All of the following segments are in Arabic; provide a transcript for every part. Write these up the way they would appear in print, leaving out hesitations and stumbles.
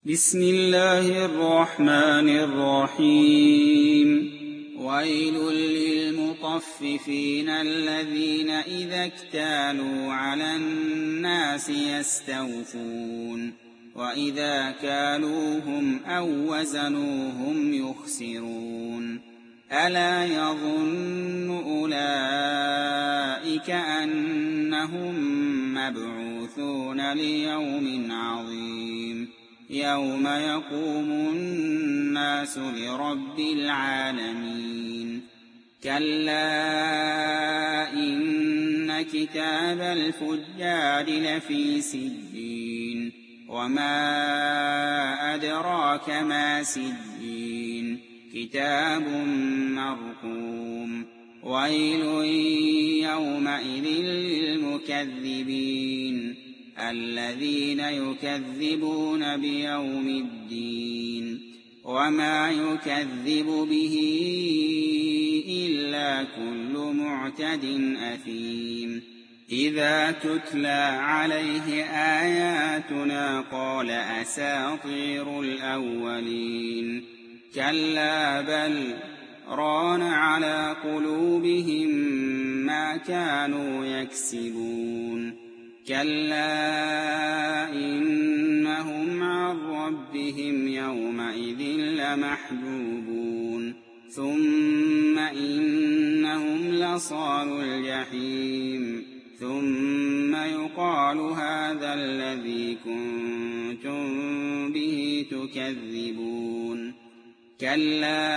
بسم الله الرحمن الرحيم ويل للمطففين الذين إذا اكتالوا على الناس يستوفون وإذا كالوهم أو وزنوهم يخسرون ألا يظن أولئك أنهم مبعوثون ليوم عظيم يوم يقوم الناس لرب العالمين كلا إن كتاب الفجار لفي سجين وما أدراك ما سجين كتاب مرقوم ويل يومئذ للمكذبين الذين يكذبون بيوم الدين وما يكذب به إلا كل معتد أثيم إذا تتلى عليه آياتنا قال أساطير الأولين كلا بل ران على قلوبهم ما كانوا يكسبون كلا إنهم عن ربهم يومئذ لمحجوبون ثم إنهم لصالو الجحيم ثم يقال هذا الذي كنتم به تكذبون كلا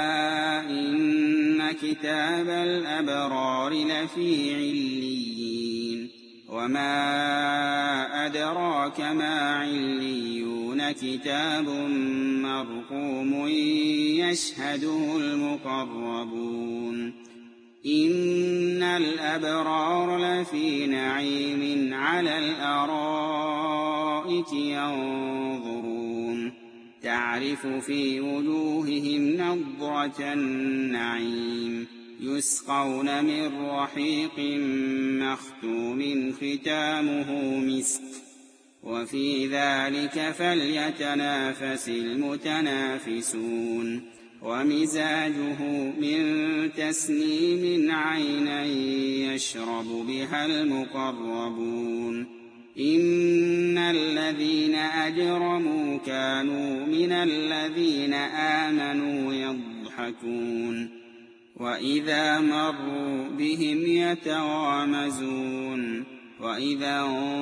إن كتاب الأبرار لفي عليين وما أدراك ما عليون كتاب مرقوم يشهده المقربون إن الأبرار لفي نعيم على الأرائك ينظرون تعرف في وجوههم نضرة النعيم يسقون من رحيق مختوم ختامه مسك وفي ذلك فليتنافس المتنافسون ومزاجه من تسنيم عينا يشرب بها المقربون إن الذين أجرموا كانوا من الذين آمنوا يضحكون وإذا مروا بهم يتغامزون وإذا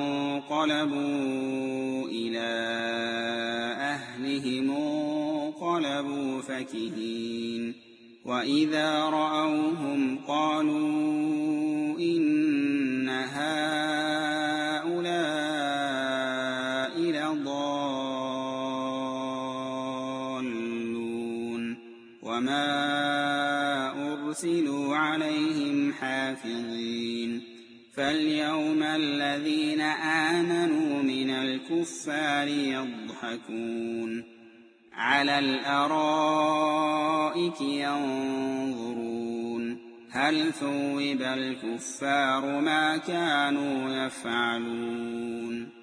انقلبوا إلى أهلهم انقلبوا فكهين وإذا رأوهم قالوا إن هؤلاء لضالون وما أرسلوا عليهم حافظين فاليوم الذين آمنوا من الكفار يضحكون على الأرائك ينظرون هل ثوب الكفار ما كانوا يفعلون